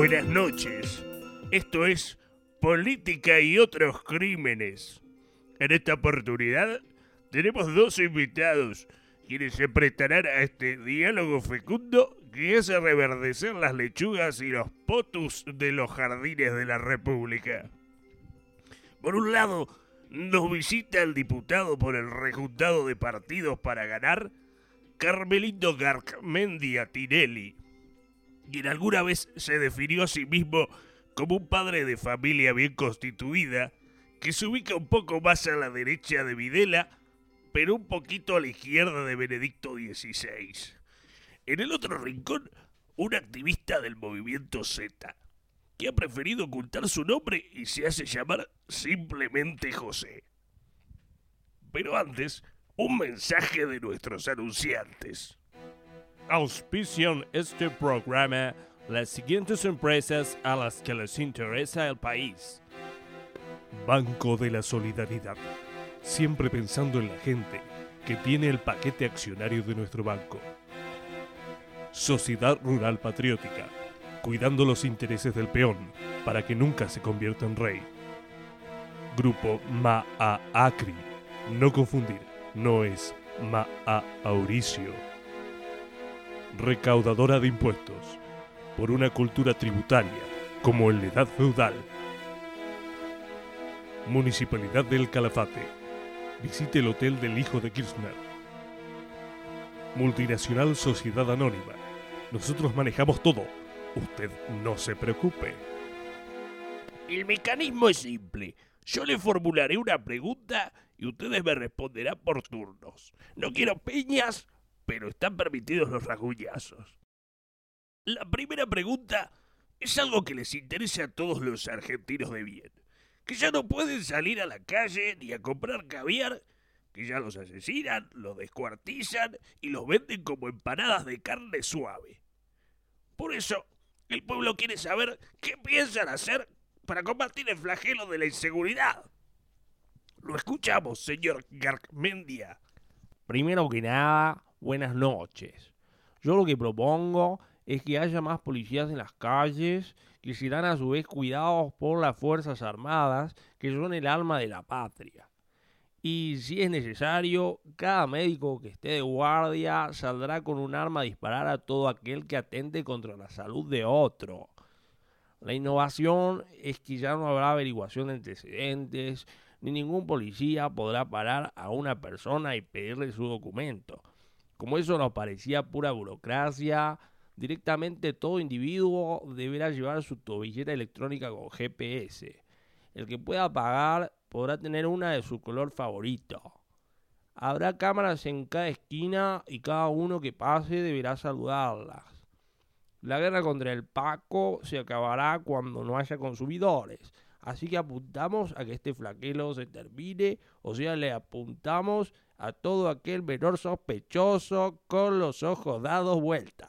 Buenas noches. Esto es Política y otros crímenes. En esta oportunidad tenemos dos invitados quienes se prestarán a este diálogo fecundo que hace reverdecer las lechugas y los potus de los jardines de la República. Por un lado, nos visita el diputado por el rejuntado de partidos para ganar, Carmelito Garmendia Tinelli, quien alguna vez se definió a sí mismo como un padre de familia bien constituida, que se ubica un poco más a la derecha de Videla, pero un poquito a la izquierda de Benedicto XVI. En el otro rincón, un activista del movimiento Z, que ha preferido ocultar su nombre y se hace llamar simplemente José. Pero antes, un mensaje de nuestros anunciantes. Auspician este programa las siguientes empresas a las que les interesa el país. Banco de la Solidaridad, siempre pensando en la gente que tiene el paquete accionario de nuestro banco. Sociedad Rural Patriótica, cuidando los intereses del peón para que nunca se convierta en rey. Grupo Maacri, no confundir, no es Mauricio. Recaudadora de impuestos, por una cultura tributaria como en la edad feudal. Municipalidad del Calafate, visite el hotel del hijo de Kirchner. Multinacional Sociedad Anónima, nosotros manejamos todo, usted no se preocupe. El mecanismo es simple. Yo le formularé una pregunta y ustedes me responderán por turnos. No quiero peñas, pero están permitidos los rasguñazos. La primera pregunta es algo que les interesa a todos los argentinos de bien. Que ya no pueden salir a la calle ni a comprar caviar, que ya los asesinan, los descuartizan y los venden como empanadas de carne suave. Por eso, el pueblo quiere saber qué piensan hacer para combatir el flagelo de la inseguridad. Lo escuchamos, señor Garmendia. Primero que nada, buenas noches. Yo lo que propongo es que haya más policías en las calles, que serán a su vez cuidados por las Fuerzas Armadas, que son el alma de la patria. Y si es necesario, cada médico que esté de guardia saldrá con un arma a disparar a todo aquel que atente contra la salud de otro. La innovación es que ya no habrá averiguación de antecedentes, ni ningún policía podrá parar a una persona y pedirle su documento. Como eso nos parecía pura burocracia, directamente todo individuo deberá llevar su tobillera electrónica con GPS. El que pueda pagar podrá tener una de su color favorito. Habrá cámaras en cada esquina y cada uno que pase deberá saludarlas. La guerra contra el Paco se acabará cuando no haya consumidores. Así que apuntamos a que este flagelo se termine, o sea, le apuntamos a todo aquel menor sospechoso con los ojos dados vuelta.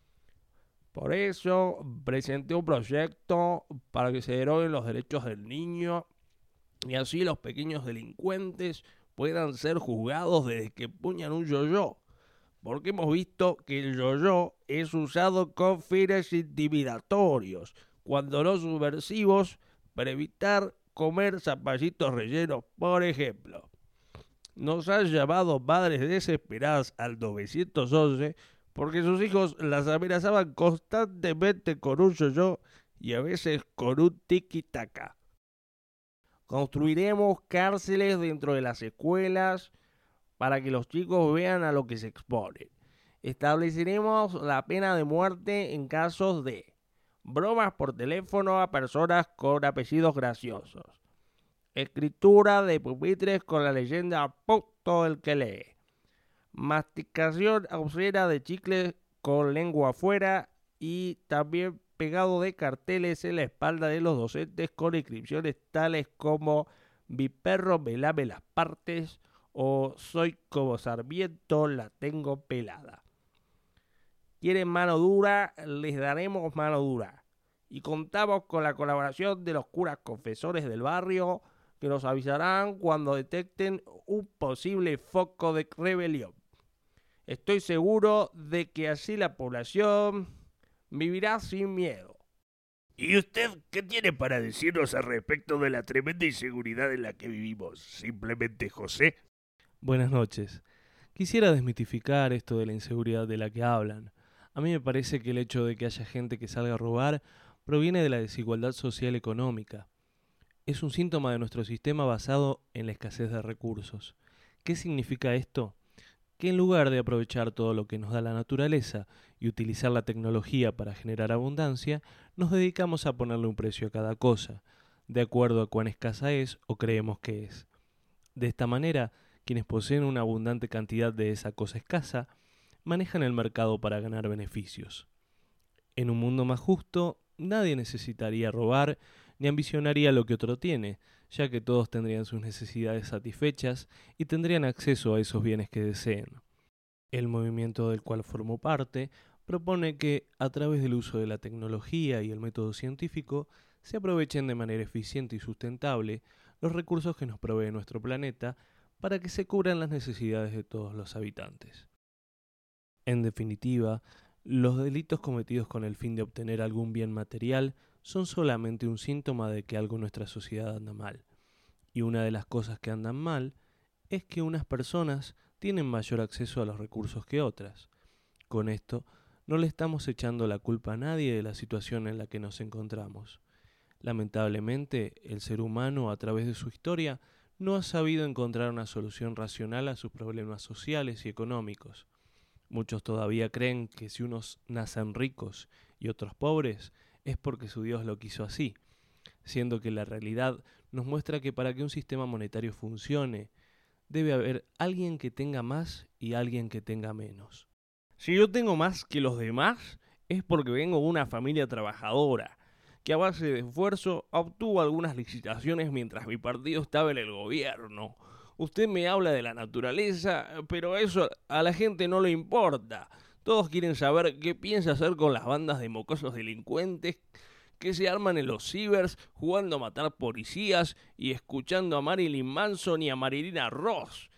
Por eso presenté un proyecto para que se deroguen los derechos del niño y así los pequeños delincuentes puedan ser juzgados desde que empuñan un yo-yo. Porque hemos visto que el yo-yo es usado con fines intimidatorios, cuando no subversivos, para evitar comer zapallitos rellenos, por ejemplo. Nos han llamado madres desesperadas al 911 porque sus hijos las amenazaban constantemente con un yo-yo y a veces con un tiki-taka. Construiremos cárceles dentro de las escuelas para que los chicos vean a lo que se exponen. Estableceremos la pena de muerte en casos de bromas por teléfono a personas con apellidos graciosos, escritura de pupitres con la leyenda "puto el que lee", masticación obscena de chicles con lengua afuera y también pegado de carteles en la espalda de los docentes con inscripciones tales como "mi perro me lame las partes" o "soy como Sarmiento, la tengo pelada". ¿Quieren mano dura? Les daremos mano dura. Y contamos con la colaboración de los curas confesores del barrio, que nos avisarán cuando detecten un posible foco de rebelión. Estoy seguro de que así la población vivirá sin miedo. ¿Y usted qué tiene para decirnos al respecto de la tremenda inseguridad en la que vivimos? Simplemente José. Buenas noches. Quisiera desmitificar esto de la inseguridad de la que hablan. A mí me parece que el hecho de que haya gente que salga a robar proviene de la desigualdad social económica. Es un síntoma de nuestro sistema basado en la escasez de recursos. ¿Qué significa esto? Que en lugar de aprovechar todo lo que nos da la naturaleza y utilizar la tecnología para generar abundancia, nos dedicamos a ponerle un precio a cada cosa, de acuerdo a cuán escasa es o creemos que es. De esta manera, quienes poseen una abundante cantidad de esa cosa escasa, manejan el mercado para ganar beneficios. En un mundo más justo, nadie necesitaría robar ni ambicionaría lo que otro tiene, ya que todos tendrían sus necesidades satisfechas y tendrían acceso a esos bienes que deseen. El movimiento del cual formo parte propone que, a través del uso de la tecnología y el método científico, se aprovechen de manera eficiente y sustentable los recursos que nos provee nuestro planeta para que se cubran las necesidades de todos los habitantes. En definitiva, los delitos cometidos con el fin de obtener algún bien material son solamente un síntoma de que algo en nuestra sociedad anda mal. Y una de las cosas que andan mal es que unas personas tienen mayor acceso a los recursos que otras. Con esto, no le estamos echando la culpa a nadie de la situación en la que nos encontramos. Lamentablemente, el ser humano, a través de su historia, no ha sabido encontrar una solución racional a sus problemas sociales y económicos. Muchos todavía creen que si unos nacen ricos y otros pobres, es porque su Dios lo quiso así, siendo que la realidad nos muestra que para que un sistema monetario funcione, debe haber alguien que tenga más y alguien que tenga menos. Si yo tengo más que los demás, es porque vengo de una familia trabajadora, que a base de esfuerzo obtuvo algunas licitaciones mientras mi partido estaba en el gobierno. Usted me habla de la naturaleza, pero eso a la gente no le importa. Todos quieren saber qué piensa hacer con las bandas de mocosos delincuentes que se arman en los cibers jugando a matar policías y escuchando a Marilyn Manson y a Marilyn Ross.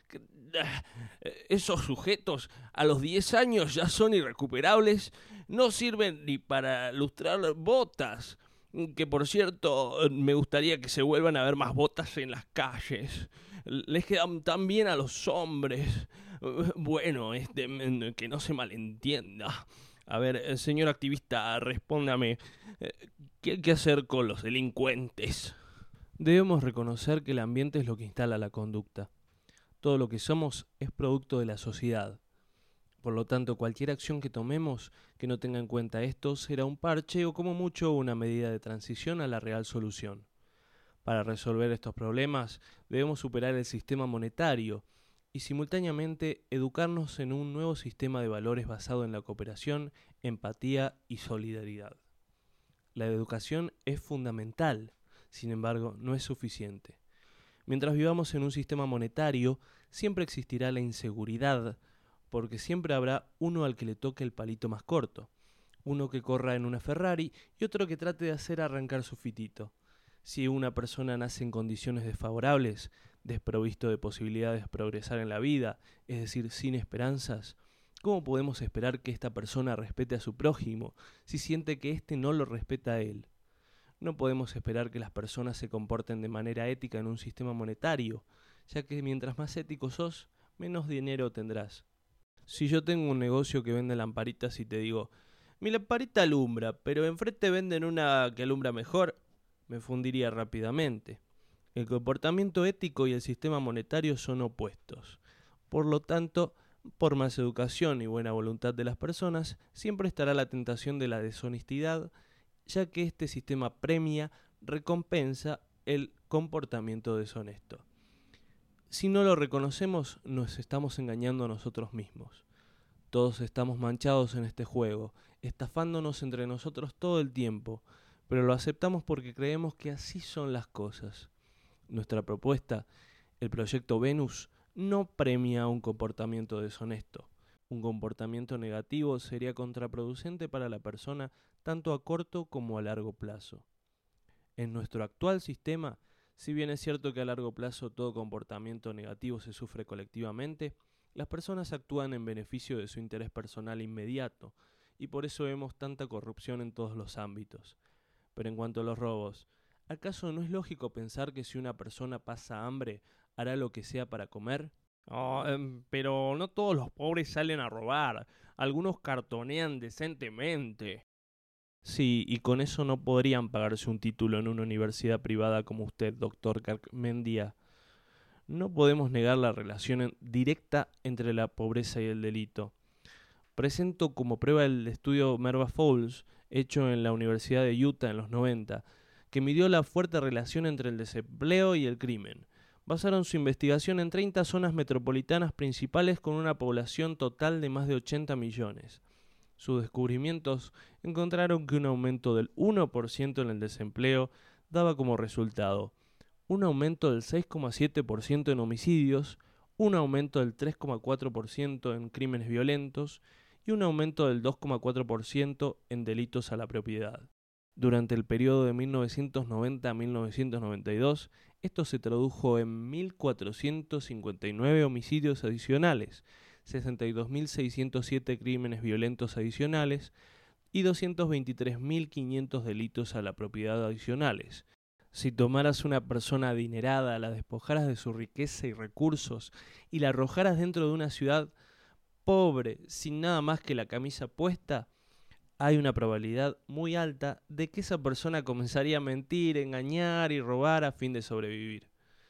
Esos sujetos a los 10 años ya son irrecuperables, no sirven ni para lustrar botas. Que por cierto, me gustaría que se vuelvan a ver más botas en las calles. Les quedan tan bien a los hombres. Bueno, que no se malentienda. A ver, señor activista, respóndame. ¿Qué hay que hacer con los delincuentes? Debemos reconocer que el ambiente es lo que instala la conducta. Todo lo que somos es producto de la sociedad. Por lo tanto, cualquier acción que tomemos que no tenga en cuenta esto será un parche o como mucho una medida de transición a la real solución. Para resolver estos problemas debemos superar el sistema monetario y simultáneamente educarnos en un nuevo sistema de valores basado en la cooperación, empatía y solidaridad. La educación es fundamental, sin embargo, no es suficiente. Mientras vivamos en un sistema monetario, siempre existirá la inseguridad, porque siempre habrá uno al que le toque el palito más corto, uno que corra en una Ferrari y otro que trate de hacer arrancar su fitito. Si una persona nace en condiciones desfavorables, desprovisto de posibilidades de progresar en la vida, es decir, sin esperanzas, ¿cómo podemos esperar que esta persona respete a su prójimo si siente que éste no lo respeta a él? No podemos esperar que las personas se comporten de manera ética en un sistema monetario, ya que mientras más ético sos, menos dinero tendrás. Si yo tengo un negocio que vende lamparitas y te digo, mi lamparita alumbra, pero enfrente venden una que alumbra mejor, me fundiría rápidamente. El comportamiento ético y el sistema monetario son opuestos. Por lo tanto, por más educación y buena voluntad de las personas, siempre estará la tentación de la deshonestidad, ya que este sistema premia, recompensa el comportamiento deshonesto. Si no lo reconocemos, nos estamos engañando a nosotros mismos. Todos estamos manchados en este juego, estafándonos entre nosotros todo el tiempo, pero lo aceptamos porque creemos que así son las cosas. Nuestra propuesta, el proyecto Venus, no premia un comportamiento deshonesto. Un comportamiento negativo sería contraproducente para la persona tanto a corto como a largo plazo. En nuestro actual sistema, si bien es cierto que a largo plazo todo comportamiento negativo se sufre colectivamente, las personas actúan en beneficio de su interés personal inmediato, y por eso vemos tanta corrupción en todos los ámbitos. Pero en cuanto a los robos, ¿acaso no es lógico pensar que si una persona pasa hambre, hará lo que sea para comer? Pero no todos los pobres salen a robar. Algunos cartonean decentemente. Sí, y con eso no podrían pagarse un título en una universidad privada como usted, doctor Carmendia. No podemos negar la relación directa entre la pobreza y el delito. Presento como prueba el estudio Merva Fowles, hecho en la Universidad de Utah en los 90, que midió la fuerte relación entre el desempleo y el crimen. Basaron su investigación en 30 zonas metropolitanas principales con una población total de más de 80 millones. Sus descubrimientos encontraron que un aumento del 1% en el desempleo daba como resultado un aumento del 6,7% en homicidios, un aumento del 3,4% en crímenes violentos y un aumento del 2,4% en delitos a la propiedad. Durante el periodo de 1990 a 1992, esto se tradujo en 1.459 homicidios adicionales, 62.607 crímenes violentos adicionales y 223.500 delitos a la propiedad adicionales. Si tomaras una persona adinerada, la despojaras de su riqueza y recursos y la arrojaras dentro de una ciudad pobre, sin nada más que la camisa puesta, hay una probabilidad muy alta de que esa persona comenzaría a mentir, engañar y robar a fin de sobrevivir.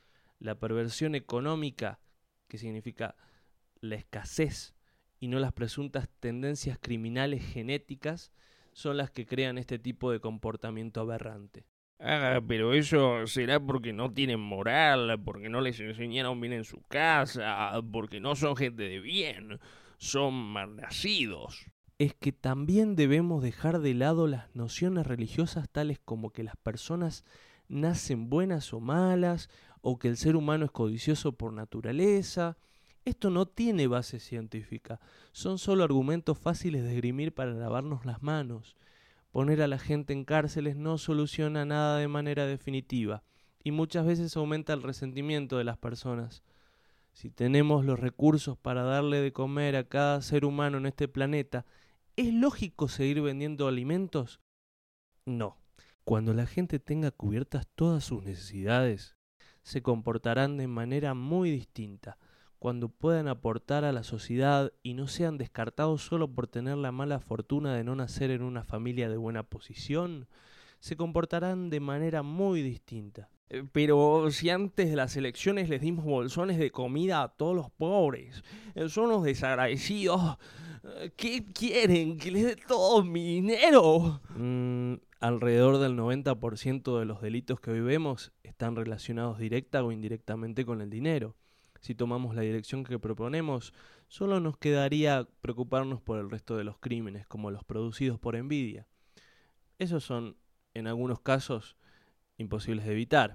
La perversión económica, que significa la escasez y no las presuntas tendencias criminales genéticas, son las que crean este tipo de comportamiento aberrante. Pero eso será porque no tienen moral, porque no les enseñaron bien en su casa, porque no son gente de bien, son malnacidos. Es que también debemos dejar de lado las nociones religiosas tales como que las personas nacen buenas o malas, o que el ser humano es codicioso por naturaleza. Esto no tiene base científica, son solo argumentos fáciles de esgrimir para lavarnos las manos. Poner a la gente en cárceles no soluciona nada de manera definitiva, y muchas veces aumenta el resentimiento de las personas. Si tenemos los recursos para darle de comer a cada ser humano en este planeta, ¿es lógico seguir vendiendo alimentos? No. Cuando la gente tenga cubiertas todas sus necesidades, se comportarán de manera muy distinta. Cuando puedan aportar a la sociedad y no sean descartados solo por tener la mala fortuna de no nacer en una familia de buena posición, se comportarán de manera muy distinta. Pero si antes de las elecciones les dimos bolsones de comida a todos los pobres, son los desagradecidos. ¿Qué quieren? ¿Que les dé todo mi dinero? Alrededor del 90% de los delitos que hoy vemos están relacionados directa o indirectamente con el dinero. Si tomamos la dirección que proponemos, solo nos quedaría preocuparnos por el resto de los crímenes, como los producidos por envidia. Esos son, en algunos casos, imposibles de evitar.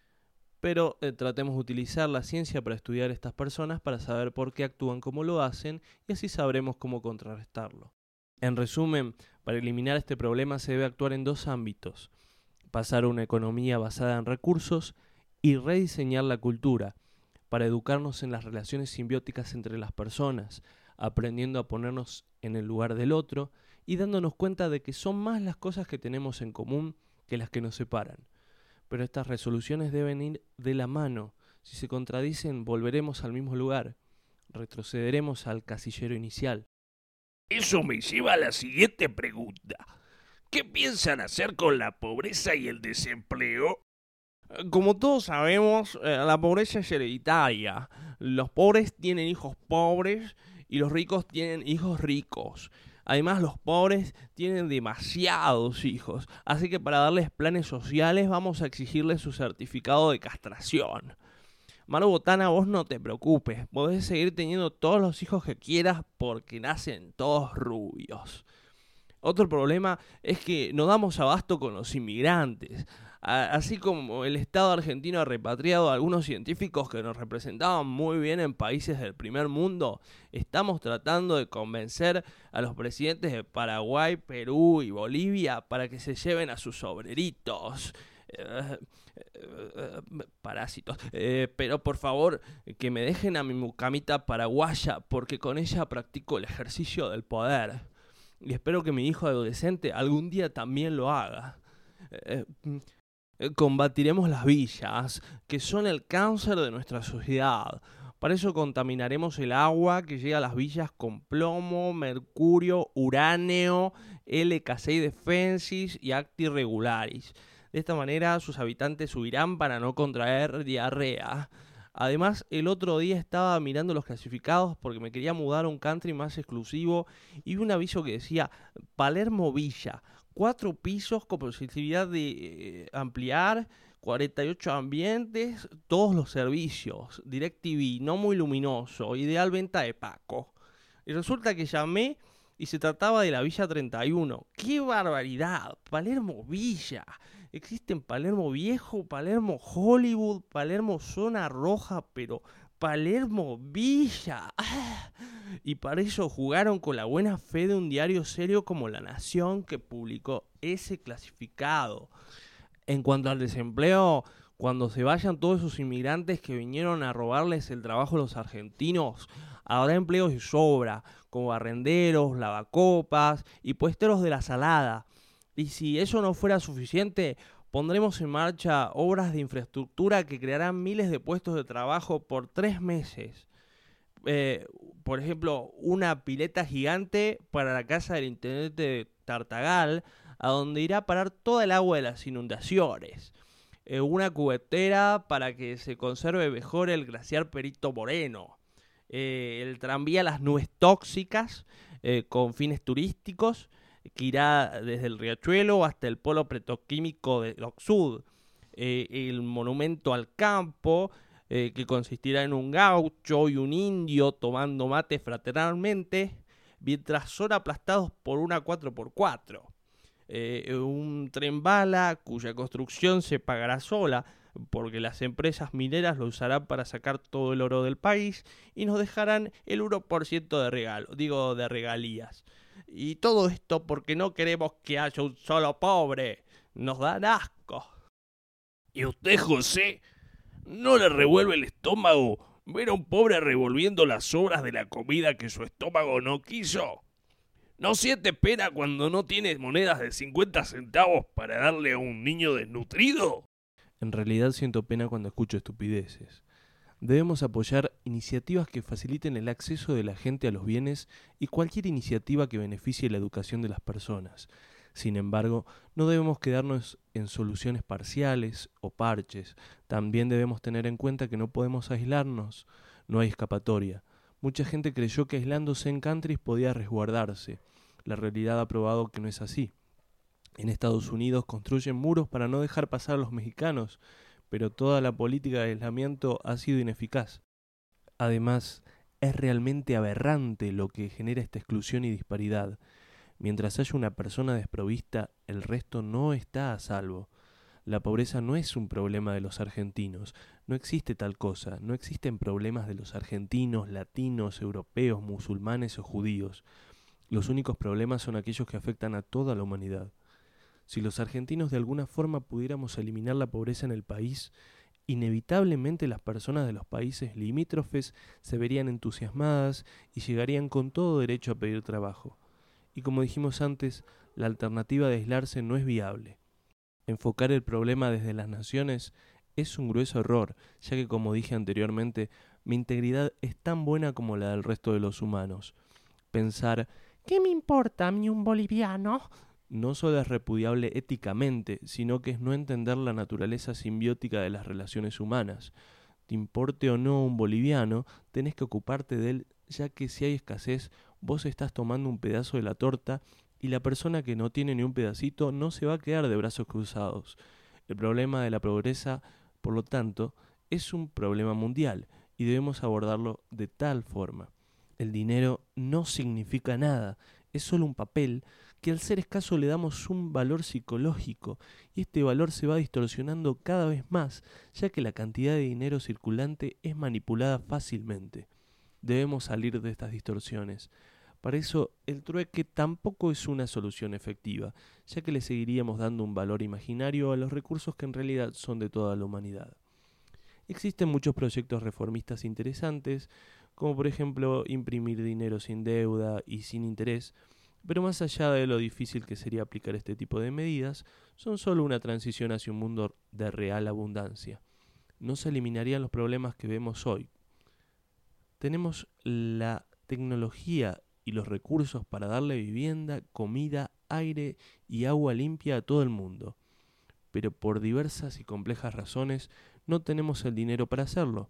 Pero tratemos de utilizar la ciencia para estudiar a estas personas para saber por qué actúan como lo hacen y así sabremos cómo contrarrestarlo. En resumen, para eliminar este problema se debe actuar en dos ámbitos: pasar a una economía basada en recursos y rediseñar la cultura, para educarnos en las relaciones simbióticas entre las personas, aprendiendo a ponernos en el lugar del otro y dándonos cuenta de que son más las cosas que tenemos en común que las que nos separan. Pero estas resoluciones deben ir de la mano. Si se contradicen, volveremos al mismo lugar. Retrocederemos al casillero inicial. Eso me lleva a la siguiente pregunta. ¿Qué piensan hacer con la pobreza y el desempleo? Como todos sabemos, la pobreza es hereditaria. Los pobres tienen hijos pobres y los ricos tienen hijos ricos. Además, los pobres tienen demasiados hijos, así que para darles planes sociales vamos a exigirles su certificado de castración. Maru Botana, vos no te preocupes, podés seguir teniendo todos los hijos que quieras porque nacen todos rubios. Otro problema es que no damos abasto con los inmigrantes. Así como el Estado argentino ha repatriado a algunos científicos que nos representaban muy bien en países del primer mundo, estamos tratando de convencer a los presidentes de Paraguay, Perú y Bolivia para que se lleven a sus obreritos. Parásitos. Pero por favor, que me dejen a mi mucamita paraguaya, porque con ella practico el ejercicio del poder. Y espero que mi hijo adolescente algún día también lo haga. Combatiremos las villas, que son el cáncer de nuestra sociedad. Para eso contaminaremos el agua que llega a las villas con plomo, mercurio, uranio, LK6 defensis y acti regularis. De esta manera sus habitantes huirán para no contraer diarrea. Además, el otro día estaba mirando los clasificados porque me quería mudar a un country más exclusivo y vi un aviso que decía Palermo Villa, 4 pisos con posibilidad de ampliar, 48 ambientes, todos los servicios, DirecTV, no muy luminoso, ideal venta de Paco. Y resulta que llamé y se trataba de la Villa 31. ¡Qué barbaridad! Palermo Villa. Existen Palermo Viejo, Palermo Hollywood, Palermo Zona Roja, pero Palermo Villa. Y para eso jugaron con la buena fe de un diario serio como La Nación que publicó ese clasificado. En cuanto al desempleo, cuando se vayan todos esos inmigrantes que vinieron a robarles el trabajo a los argentinos, habrá empleos de sobra, como barrenderos, lavacopas y puesteros de la salada. Y si eso no fuera suficiente, pondremos en marcha obras de infraestructura que crearán miles de puestos de trabajo por 3 meses. Por ejemplo, una pileta gigante para la casa del intendente de Tartagal, a donde irá a parar toda el agua de las inundaciones. Una cubetera para que se conserve mejor el glaciar Perito Moreno. El tranvía Las Nubes Tóxicas con fines turísticos que irá desde el Riachuelo hasta el polo petroquímico de Oxud. El monumento al campo que consistirá en un gaucho y un indio tomando mate fraternalmente mientras son aplastados por una 4x4. Un tren bala cuya construcción se pagará sola porque las empresas mineras lo usarán para sacar todo el oro del país y nos dejarán el 1% de regalías. Y todo esto porque no queremos que haya un solo pobre. Nos dan asco. ¿Y usted, José, no le revuelve el estómago ver a un pobre revolviendo las sobras de la comida que su estómago no quiso? ¿No siente pena cuando no tiene monedas de 50 centavos para darle a un niño desnutrido? En realidad siento pena cuando escucho estupideces. Debemos apoyar iniciativas que faciliten el acceso de la gente a los bienes y cualquier iniciativa que beneficie la educación de las personas. Sin embargo, no debemos quedarnos en soluciones parciales o parches. También debemos tener en cuenta que no podemos aislarnos. No hay escapatoria. Mucha gente creyó que aislándose en countries podía resguardarse. La realidad ha probado que no es así. En Estados Unidos construyen muros para no dejar pasar a los mexicanos, pero toda la política de aislamiento ha sido ineficaz. Además, es realmente aberrante lo que genera esta exclusión y disparidad. Mientras haya una persona desprovista, el resto no está a salvo. La pobreza no es un problema de los argentinos, no existe tal cosa, no existen problemas de los argentinos, latinos, europeos, musulmanes o judíos. Los únicos problemas son aquellos que afectan a toda la humanidad. Si los argentinos de alguna forma pudiéramos eliminar la pobreza en el país, inevitablemente las personas de los países limítrofes se verían entusiasmadas y llegarían con todo derecho a pedir trabajo. Y como dijimos antes, la alternativa de aislarse no es viable. Enfocar el problema desde las naciones es un grueso error, ya que como dije anteriormente, mi integridad es tan buena como la del resto de los humanos. Pensar, ¿qué me importa a mí un boliviano?, no solo es repudiable éticamente, sino que es no entender la naturaleza simbiótica de las relaciones humanas. Te importe o no un boliviano, tenés que ocuparte de él, ya que si hay escasez, vos estás tomando un pedazo de la torta y la persona que no tiene ni un pedacito no se va a quedar de brazos cruzados. El problema de la pobreza, por lo tanto, es un problema mundial y debemos abordarlo de tal forma. El dinero no significa nada, es solo un papel que al ser escaso le damos un valor psicológico y este valor se va distorsionando cada vez más, ya que la cantidad de dinero circulante es manipulada fácilmente. Debemos salir de estas distorsiones. Para eso, el trueque tampoco es una solución efectiva, ya que le seguiríamos dando un valor imaginario a los recursos que en realidad son de toda la humanidad. Existen muchos proyectos reformistas interesantes, como por ejemplo imprimir dinero sin deuda y sin interés, Pero más allá de lo difícil que sería aplicar este tipo de medidas, son solo una transición hacia un mundo de real abundancia. No se eliminarían los problemas que vemos hoy. Tenemos la tecnología y los recursos para darle vivienda, comida, aire y agua limpia a todo el mundo. Pero por diversas y complejas razones no tenemos el dinero para hacerlo.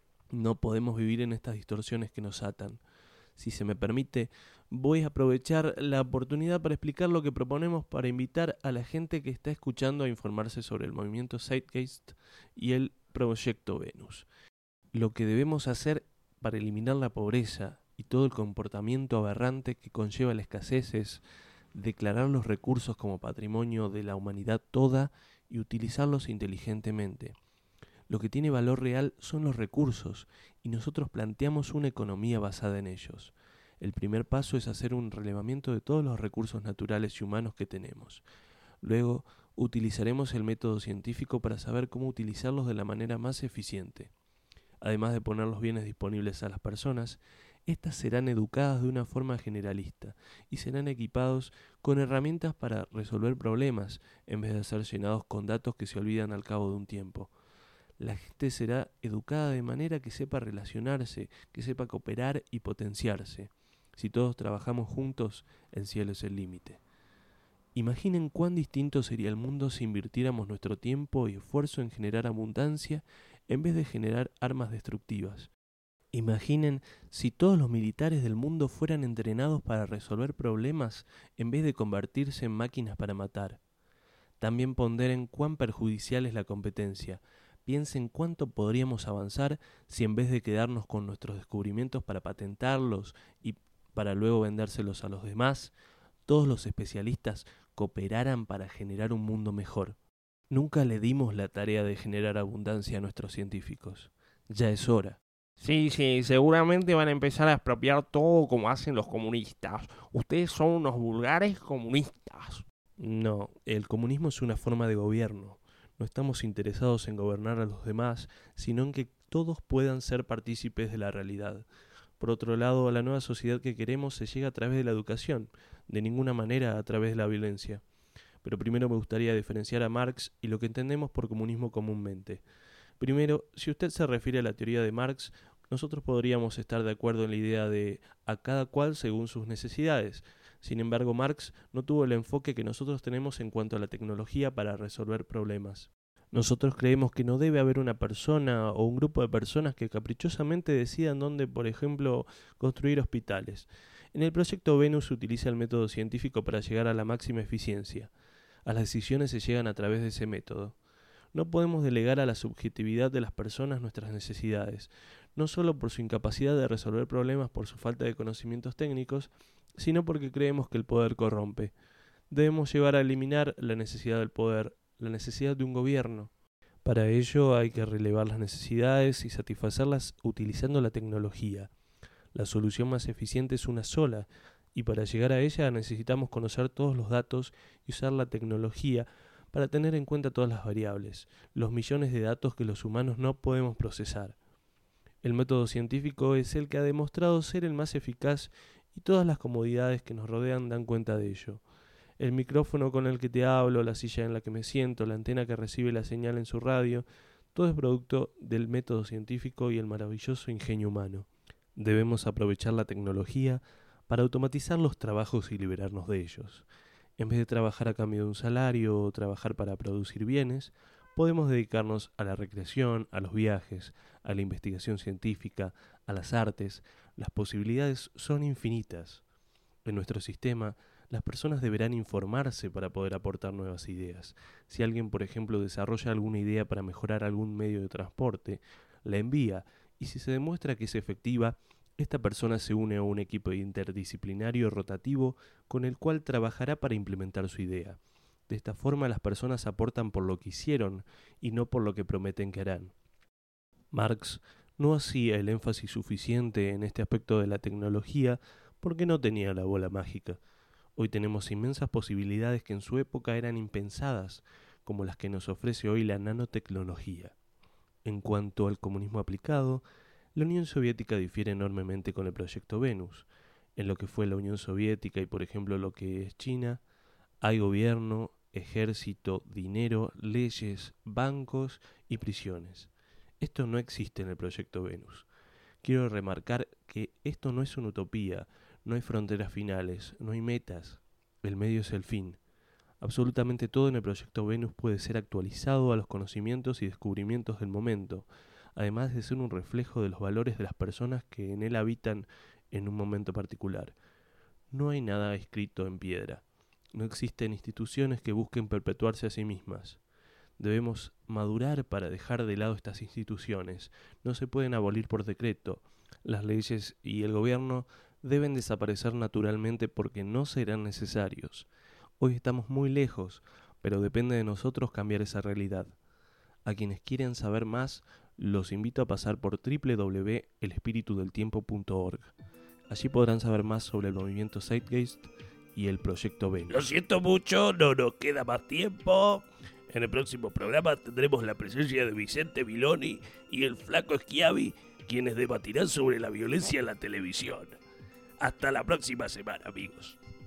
No podemos vivir en estas distorsiones que nos atan. Si se me permite, voy a aprovechar la oportunidad para explicar lo que proponemos para invitar a la gente que está escuchando a informarse sobre el movimiento Zeitgeist y el proyecto Venus. Lo que debemos hacer para eliminar la pobreza y todo el comportamiento aberrante que conlleva la escasez es declarar los recursos como patrimonio de la humanidad toda y utilizarlos inteligentemente. Lo que tiene valor real son los recursos y nosotros planteamos una economía basada en ellos. El primer paso es hacer un relevamiento de todos los recursos naturales y humanos que tenemos. Luego, utilizaremos el método científico para saber cómo utilizarlos de la manera más eficiente. Además de poner los bienes disponibles a las personas, éstas serán educadas de una forma generalista y serán equipados con herramientas para resolver problemas en vez de ser llenados con datos que se olvidan al cabo de un tiempo. La gente será educada de manera que sepa relacionarse, que sepa cooperar y potenciarse. Si todos trabajamos juntos, el cielo es el límite. Imaginen cuán distinto sería el mundo si invirtiéramos nuestro tiempo y esfuerzo en generar abundancia en vez de generar armas destructivas. Imaginen si todos los militares del mundo fueran entrenados para resolver problemas en vez de convertirse en máquinas para matar. También ponderen cuán perjudicial es la competencia. Piensen cuánto podríamos avanzar si en vez de quedarnos con nuestros descubrimientos para patentarlos y para luego vendérselos a los demás, todos los especialistas cooperaran para generar un mundo mejor. Nunca le dimos la tarea de generar abundancia a nuestros científicos. Ya es hora. Sí, seguramente van a empezar a expropiar todo como hacen los comunistas. Ustedes son unos vulgares comunistas. No, el comunismo es una forma de gobierno. No estamos interesados en gobernar a los demás, sino en que todos puedan ser partícipes de la realidad. Por otro lado, a la nueva sociedad que queremos se llega a través de la educación, de ninguna manera a través de la violencia. Pero primero me gustaría diferenciar a Marx y lo que entendemos por comunismo comúnmente. Primero, si usted se refiere a la teoría de Marx, nosotros podríamos estar de acuerdo en la idea de a cada cual según sus necesidades. Sin embargo, Marx no tuvo el enfoque que nosotros tenemos en cuanto a la tecnología para resolver problemas. Nosotros creemos que no debe haber una persona o un grupo de personas que caprichosamente decidan dónde, por ejemplo, construir hospitales. En el proyecto Venus se utiliza el método científico para llegar a la máxima eficiencia. A las decisiones se llegan a través de ese método. No podemos delegar a la subjetividad de las personas nuestras necesidades, no solo por su incapacidad de resolver problemas por su falta de conocimientos técnicos, sino porque creemos que el poder corrompe. Debemos llevar a eliminar la necesidad del poder, la necesidad de un gobierno. Para ello hay que relevar las necesidades y satisfacerlas utilizando la tecnología. La solución más eficiente es una sola, y para llegar a ella necesitamos conocer todos los datos y usar la tecnología para tener en cuenta todas las variables, los millones de datos que los humanos no podemos procesar. El método científico es el que ha demostrado ser el más eficaz y todas las comodidades que nos rodean dan cuenta de ello. El micrófono con el que te hablo, la silla en la que me siento, la antena que recibe la señal en su radio, todo es producto del método científico y el maravilloso ingenio humano. Debemos aprovechar la tecnología para automatizar los trabajos y liberarnos de ellos. En vez de trabajar a cambio de un salario o trabajar para producir bienes, podemos dedicarnos a la recreación, a los viajes, a la investigación científica, a las artes. Las posibilidades son infinitas. En nuestro sistema, las personas deberán informarse para poder aportar nuevas ideas. Si alguien, por ejemplo, desarrolla alguna idea para mejorar algún medio de transporte, la envía y si se demuestra que es efectiva, esta persona se une a un equipo interdisciplinario rotativo con el cual trabajará para implementar su idea. De esta forma las personas aportan por lo que hicieron y no por lo que prometen que harán. Marx no hacía el énfasis suficiente en este aspecto de la tecnología porque no tenía la bola mágica. Hoy tenemos inmensas posibilidades que en su época eran impensadas, como las que nos ofrece hoy la nanotecnología. En cuanto al comunismo aplicado, la Unión Soviética difiere enormemente con el proyecto Venus. en lo que fue la Unión Soviética y, por ejemplo, lo que es China, hay gobierno, ejército, dinero, leyes, bancos y prisiones. Esto no existe en el proyecto Venus. Quiero remarcar que esto no es una utopía, no hay fronteras finales, no hay metas, el medio es el fin. Absolutamente todo en el proyecto Venus puede ser actualizado a los conocimientos y descubrimientos del momento, además de ser un reflejo de los valores de las personas que en él habitan en un momento particular. No hay nada escrito en piedra. No existen instituciones que busquen perpetuarse a sí mismas. Debemos madurar para dejar de lado estas instituciones. No se pueden abolir por decreto. Las leyes y el gobierno deben desaparecer naturalmente porque no serán necesarios. Hoy estamos muy lejos, pero depende de nosotros cambiar esa realidad. A quienes quieren saber más, los invito a pasar por www.elespiritudeltiempo.org. Allí podrán saber más sobre el movimiento Zeitgeist y el proyecto Venus. Lo siento mucho, no nos queda más tiempo. En el próximo programa tendremos la presencia de Vicente Viloni y el Flaco Schiavi, quienes debatirán sobre la violencia en la televisión. Hasta la próxima semana, amigos.